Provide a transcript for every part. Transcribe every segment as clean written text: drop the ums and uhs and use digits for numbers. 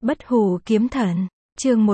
Bất hủ kiếm thần, chương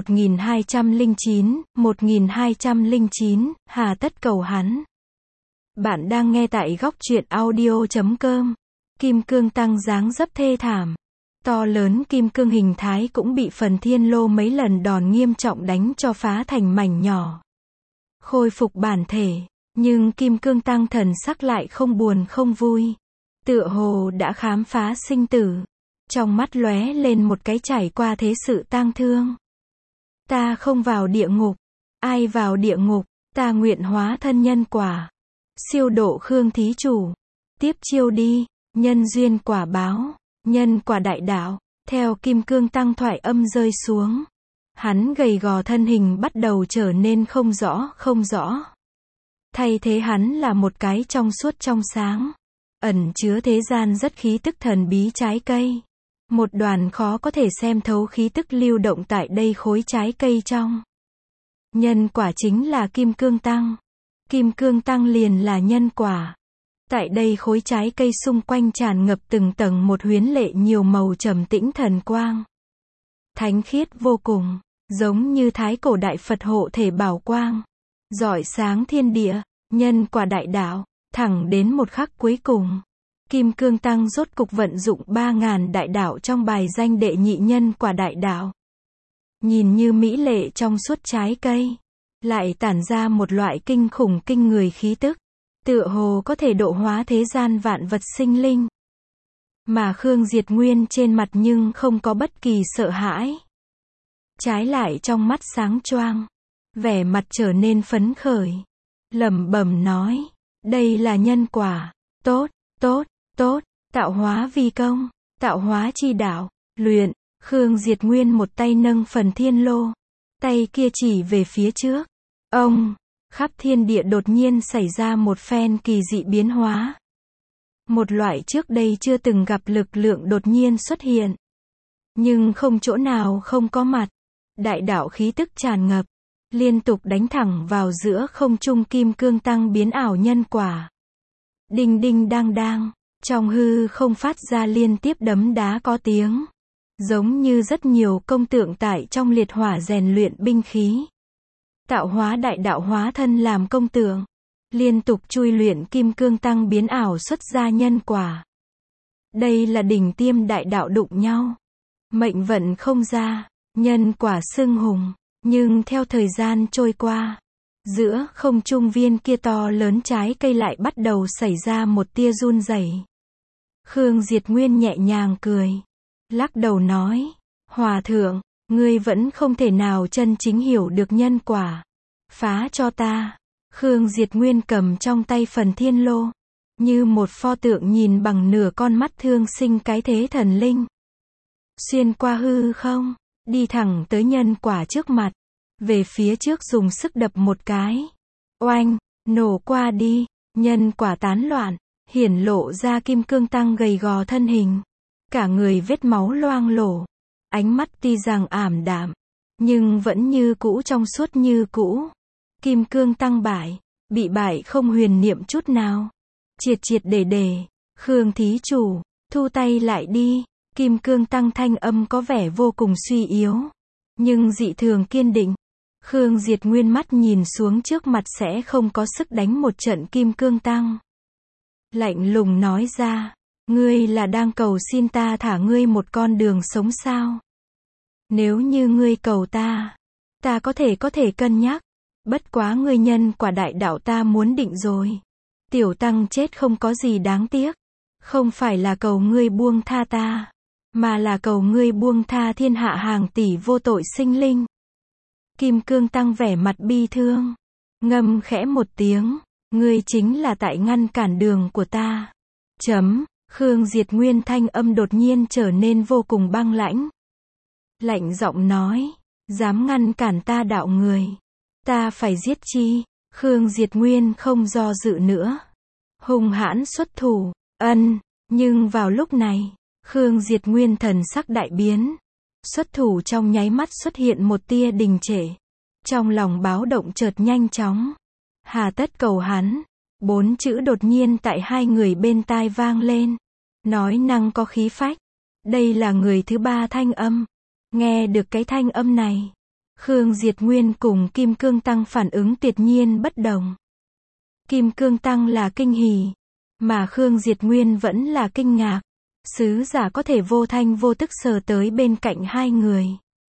1209, hà tất cầu hắn. Bạn đang nghe tại góc truyện audio.com. Kim cương tăng dáng dấp thê thảm. To lớn kim cương hình thái cũng bị Phần Thiên Lô mấy lần đòn nghiêm trọng đánh cho phá thành mảnh nhỏ. Khôi phục bản thể, nhưng kim cương tăng thần sắc lại không buồn không vui. Tựa hồ đã khám phá sinh tử. Trong mắt lóe lên một cái trải qua thế sự tang thương. Ta không vào địa ngục. Ai vào địa ngục, ta nguyện hóa thân nhân quả. Siêu độ Khương thí chủ. Tiếp chiêu đi, nhân duyên quả báo, nhân quả đại đạo. Theo kim cương tăng thoại âm rơi xuống. Hắn gầy gò thân hình bắt đầu trở nên không rõ. Thay thế hắn là một cái trong suốt trong sáng. Ẩn chứa thế gian rất khí tức thần bí trái cây. Một đoàn khó có thể xem thấu khí tức lưu động tại đây khối trái cây trong. Nhân quả chính là kim cương tăng. Kim cương tăng liền là nhân quả. Tại đây khối trái cây xung quanh tràn ngập từng tầng một huyến lệ nhiều màu trầm tĩnh thần quang. Thánh khiết vô cùng, giống như thái cổ đại Phật hộ thể bảo quang. Rọi sáng thiên địa, nhân quả đại đạo, thẳng đến một khắc cuối cùng. Kim cương tăng rốt cục vận dụng 3.000 đại đạo trong bài danh đệ nhị nhân quả đại đạo. Nhìn như mỹ lệ trong suốt trái cây, lại tản ra một loại kinh khủng kinh người khí tức. Tựa hồ có thể độ hóa thế gian vạn vật sinh linh. Mà Khương Diệt Nguyên trên mặt nhưng không có bất kỳ sợ hãi. Trái lại trong mắt sáng choang, vẻ mặt trở nên phấn khởi. Lẩm bẩm nói, đây là nhân quả, tốt, tạo hóa vi công, tạo hóa chi đạo, luyện. Khương Diệt Nguyên một tay nâng Phần Thiên Lô, tay kia chỉ về phía trước. Ông, khắp thiên địa đột nhiên xảy ra một phen kỳ dị biến hóa. Một loại trước đây chưa từng gặp lực lượng đột nhiên xuất hiện. Nhưng không chỗ nào không có mặt. Đại đạo khí tức tràn ngập, liên tục đánh thẳng vào giữa không trung kim cương tăng biến ảo nhân quả. Đinh đinh đang đang, trong hư không phát ra liên tiếp đấm đá có tiếng. Giống như rất nhiều công tượng tại trong liệt hỏa rèn luyện binh khí. Tạo hóa đại đạo hóa thân làm công tượng. Liên tục chui luyện kim cương tăng biến ảo xuất ra nhân quả. Đây là đỉnh tiêm đại đạo đụng nhau. Mệnh vận không ra, nhân quả xưng hùng. Nhưng theo thời gian trôi qua, giữa không trung viên kia to lớn trái cây lại bắt đầu xảy ra một tia run rẩy. Khương Diệt Nguyên nhẹ nhàng cười, lắc đầu nói, Hòa thượng, ngươi vẫn không thể nào chân chính hiểu được nhân quả. Phá cho ta. Khương Diệt Nguyên cầm trong tay Phần Thiên Lô, như một pho tượng nhìn bằng nửa con mắt thương sinh cái thế thần linh. Xuyên qua hư không, đi thẳng tới nhân quả trước mặt, về phía trước dùng sức đập một cái. Oanh, nổ qua đi, nhân quả tán loạn, hiển lộ ra kim cương tăng gầy gò thân hình. Cả người vết máu loang lổ, ánh mắt tuy rằng ảm đạm, nhưng vẫn như cũ trong suốt như cũ. Kim cương tăng bại, bị bại không huyền niệm chút nào. Triệt để, Khương thí chủ, thu tay lại đi. Kim cương tăng thanh âm có vẻ vô cùng suy yếu, nhưng dị thường kiên định. Khương Diệt Nguyên mắt nhìn xuống trước mặt sẽ không có sức đánh một trận kim cương tăng. Lạnh lùng nói ra, ngươi là đang cầu xin ta thả ngươi một con đường sống sao? Nếu như ngươi cầu ta có thể cân nhắc. Bất quá ngươi nhân quả đại đạo ta muốn định rồi. Tiểu tăng chết không có gì đáng tiếc. Không phải là cầu ngươi buông tha ta, mà là cầu ngươi buông tha thiên hạ hàng tỷ vô tội sinh linh. Kim cương tăng vẻ mặt bi thương, ngâm khẽ một tiếng, ngươi chính là tại ngăn cản đường của ta. Khương Diệt Nguyên thanh âm đột nhiên trở nên vô cùng băng lãnh. Lạnh giọng nói, dám ngăn cản ta đạo người, ta phải giết chi. Khương Diệt Nguyên không do dự nữa, hung hãn xuất thủ. Nhưng vào lúc này, Khương Diệt Nguyên thần sắc đại biến. Xuất thủ trong nháy mắt xuất hiện một tia đình trệ. Trong lòng báo động chợt nhanh chóng. Hà tất cầu hắn. 4 chữ đột nhiên tại hai người bên tai vang lên. Nói năng có khí phách. Đây là người thứ ba thanh âm. Nghe được cái thanh âm này, Khương Diệt Nguyên cùng Kim Cương Tăng phản ứng tuyệt nhiên bất đồng. Kim Cương Tăng là kinh hỉ, mà Khương Diệt Nguyên vẫn là kinh ngạc. Sứ giả có thể vô thanh vô tức sờ tới bên cạnh hai người.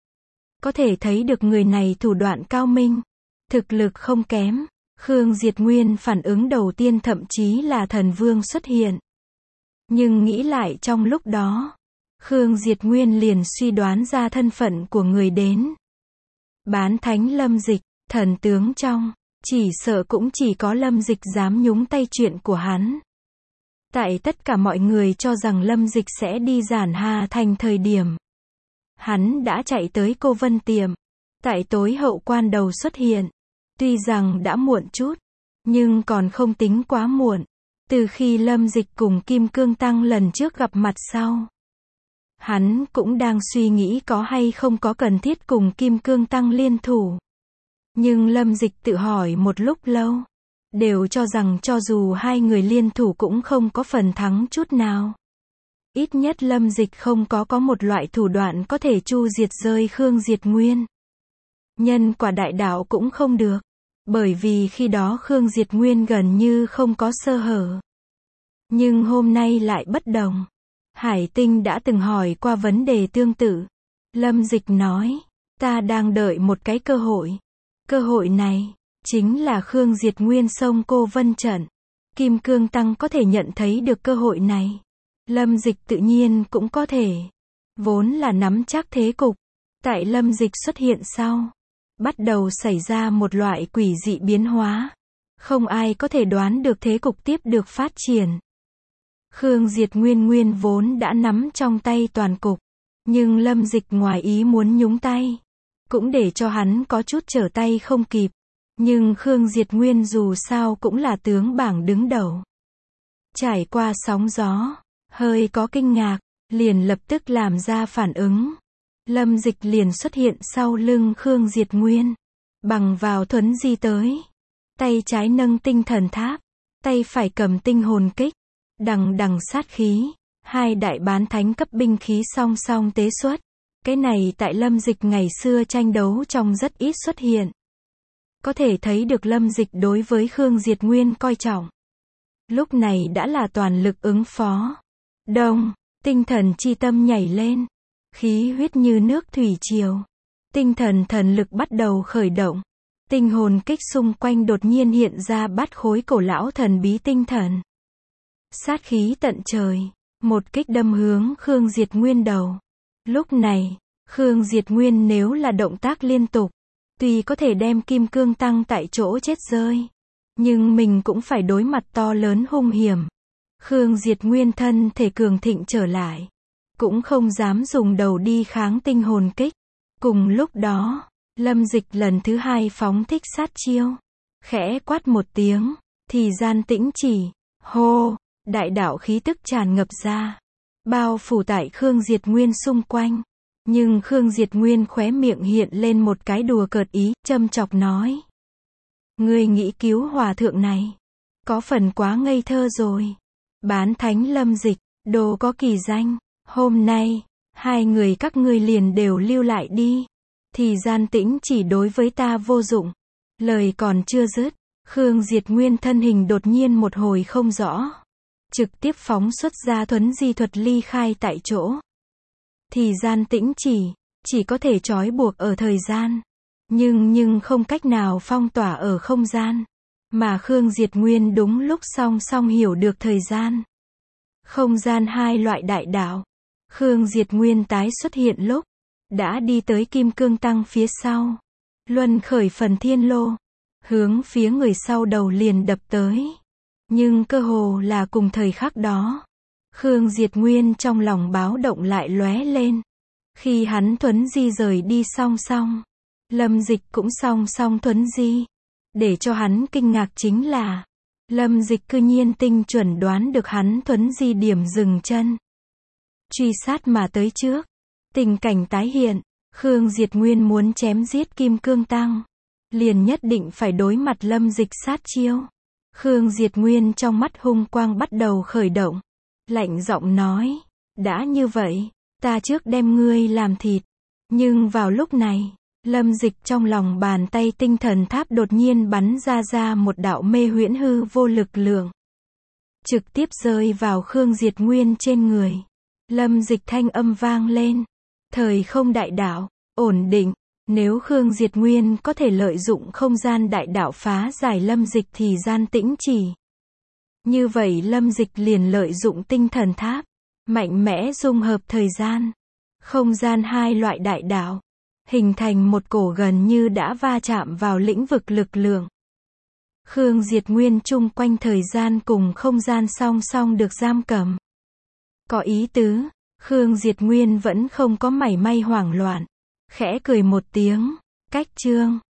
Có thể thấy được người này thủ đoạn cao minh, thực lực không kém. Khương Diệt Nguyên phản ứng đầu tiên thậm chí là thần vương xuất hiện. Nhưng nghĩ lại trong lúc đó, Khương Diệt Nguyên liền suy đoán ra thân phận của người đến. Bán thánh Lâm Dịch, thần tướng trong, chỉ sợ cũng chỉ có Lâm Dịch dám nhúng tay chuyện của hắn. Tại tất cả mọi người cho rằng Lâm Dịch sẽ đi Giản Hà Thành thời điểm, hắn đã chạy tới Cô Vân Tiệm, tại tối hậu quan đầu xuất hiện. Tuy rằng đã muộn chút, nhưng còn không tính quá muộn. Từ khi Lâm Dịch cùng Kim Cương Tăng lần trước gặp mặt sau, hắn cũng đang suy nghĩ có hay không có cần thiết cùng Kim Cương Tăng liên thủ. Nhưng Lâm Dịch tự hỏi một lúc lâu, đều cho rằng cho dù hai người liên thủ cũng không có phần thắng chút nào. Ít nhất Lâm Dịch không có một loại thủ đoạn có thể chu diệt rơi Khương Diệt Nguyên. Nhân quả đại đạo cũng không được, bởi vì khi đó Khương Diệt Nguyên gần như không có sơ hở. Nhưng hôm nay lại bất đồng. Hải Tinh đã từng hỏi qua vấn đề tương tự. Lâm Dịch nói, ta đang đợi một cái cơ hội. Cơ hội này, chính là Khương Diệt Nguyên xông Cô Vân trận. Kim Cương Tăng có thể nhận thấy được cơ hội này. Lâm Dịch tự nhiên cũng có thể. Vốn là nắm chắc thế cục. Tại Lâm Dịch xuất hiện sau, bắt đầu xảy ra một loại quỷ dị biến hóa. Không ai có thể đoán được thế cục tiếp được phát triển. Khương Diệt Nguyên vốn đã nắm trong tay toàn cục. Nhưng Lâm Dịch ngoài ý muốn nhúng tay, cũng để cho hắn có chút trở tay không kịp. Nhưng Khương Diệt Nguyên dù sao cũng là tướng bảng đứng đầu. Trải qua sóng gió, hơi có kinh ngạc, liền lập tức làm ra phản ứng. Lâm Dịch liền xuất hiện sau lưng Khương Diệt Nguyên, bằng vào thuấn di tới. Tay trái nâng tinh thần tháp, tay phải cầm tinh hồn kích, đằng đằng sát khí. Hai đại bán thánh cấp binh khí song song tế xuất. Cái này tại Lâm Dịch ngày xưa tranh đấu trong rất ít xuất hiện. Có thể thấy được Lâm Dịch đối với Khương Diệt Nguyên coi trọng. Lúc này đã là toàn lực ứng phó. Đông, tinh thần chi tâm nhảy lên. Khí huyết như nước thủy triều. Tinh thần thần lực bắt đầu khởi động. Tinh hồn kích xung quanh đột nhiên hiện ra bát khối cổ lão thần bí tinh thần. Sát khí tận trời. Một kích đâm hướng Khương Diệt Nguyên đầu. Lúc này, Khương Diệt Nguyên nếu là động tác liên tục, tuy có thể đem Kim Cương Tăng tại chỗ chết rơi, nhưng mình cũng phải đối mặt to lớn hung hiểm. Khương Diệt Nguyên thân thể cường thịnh trở lại, cũng không dám dùng đầu đi kháng tinh hồn kích. Cùng lúc đó, Lâm Dịch lần thứ hai phóng thích sát chiêu. Khẽ quát một tiếng, thì gian tĩnh chỉ. Hô, đại đạo khí tức tràn ngập ra, bao phủ tại Khương Diệt Nguyên xung quanh. Nhưng Khương Diệt Nguyên khóe miệng hiện lên một cái đùa cợt ý, châm chọc nói. Ngươi nghĩ cứu hòa thượng này, có phần quá ngây thơ rồi. Bán thánh Lâm Dịch, đồ có kỳ danh, hôm nay, hai người các ngươi liền đều lưu lại đi. Thì gian tĩnh chỉ đối với ta vô dụng. Lời còn chưa dứt, Khương Diệt Nguyên thân hình đột nhiên một hồi không rõ. Trực tiếp phóng xuất ra thuấn di thuật ly khai tại chỗ. Thì gian tĩnh chỉ có thể trói buộc ở thời gian. Nhưng không cách nào phong tỏa ở không gian. Mà Khương Diệt Nguyên đúng lúc song song hiểu được thời gian. Không gian hai loại đại đạo. Khương Diệt Nguyên tái xuất hiện lúc, đã đi tới Kim Cương Tăng phía sau. Luân khởi phần thiên lô, hướng phía người sau đầu liền đập tới. Nhưng cơ hồ là cùng thời khắc đó, Khương Diệt Nguyên trong lòng báo động lại lóe lên. Khi hắn thuấn di rời đi song song, Lâm Dịch cũng song song thuấn di. Để cho hắn kinh ngạc chính là, Lâm Dịch cư nhiên tinh chuẩn đoán được hắn thuấn di điểm dừng chân. Truy sát mà tới trước. Tình cảnh tái hiện, Khương Diệt Nguyên muốn chém giết Kim Cương Tăng, liền nhất định phải đối mặt Lâm Dịch sát chiêu. Khương Diệt Nguyên trong mắt hung quang bắt đầu khởi động. Lạnh giọng nói, đã như vậy, ta trước đem ngươi làm thịt. Nhưng vào lúc này, Lâm Dịch trong lòng bàn tay tinh thần tháp đột nhiên bắn ra một đạo mê huyễn hư vô lực lượng. Trực tiếp rơi vào Khương Diệt Nguyên trên người. Lâm Dịch thanh âm vang lên. Thời không đại đạo, ổn định. Nếu Khương Diệt Nguyên có thể lợi dụng không gian đại đạo phá giải Lâm Dịch thì gian tĩnh chỉ. Như vậy Lâm Dịch liền lợi dụng tinh thần tháp, mạnh mẽ dung hợp thời gian, không gian hai loại đại đạo, hình thành một cổ gần như đã va chạm vào lĩnh vực lực lượng. Khương Diệt Nguyên chung quanh thời gian cùng không gian song song được giam cầm. Có ý tứ, Khương Diệt Nguyên vẫn không có mảy may hoảng loạn, khẽ cười một tiếng, cách chương.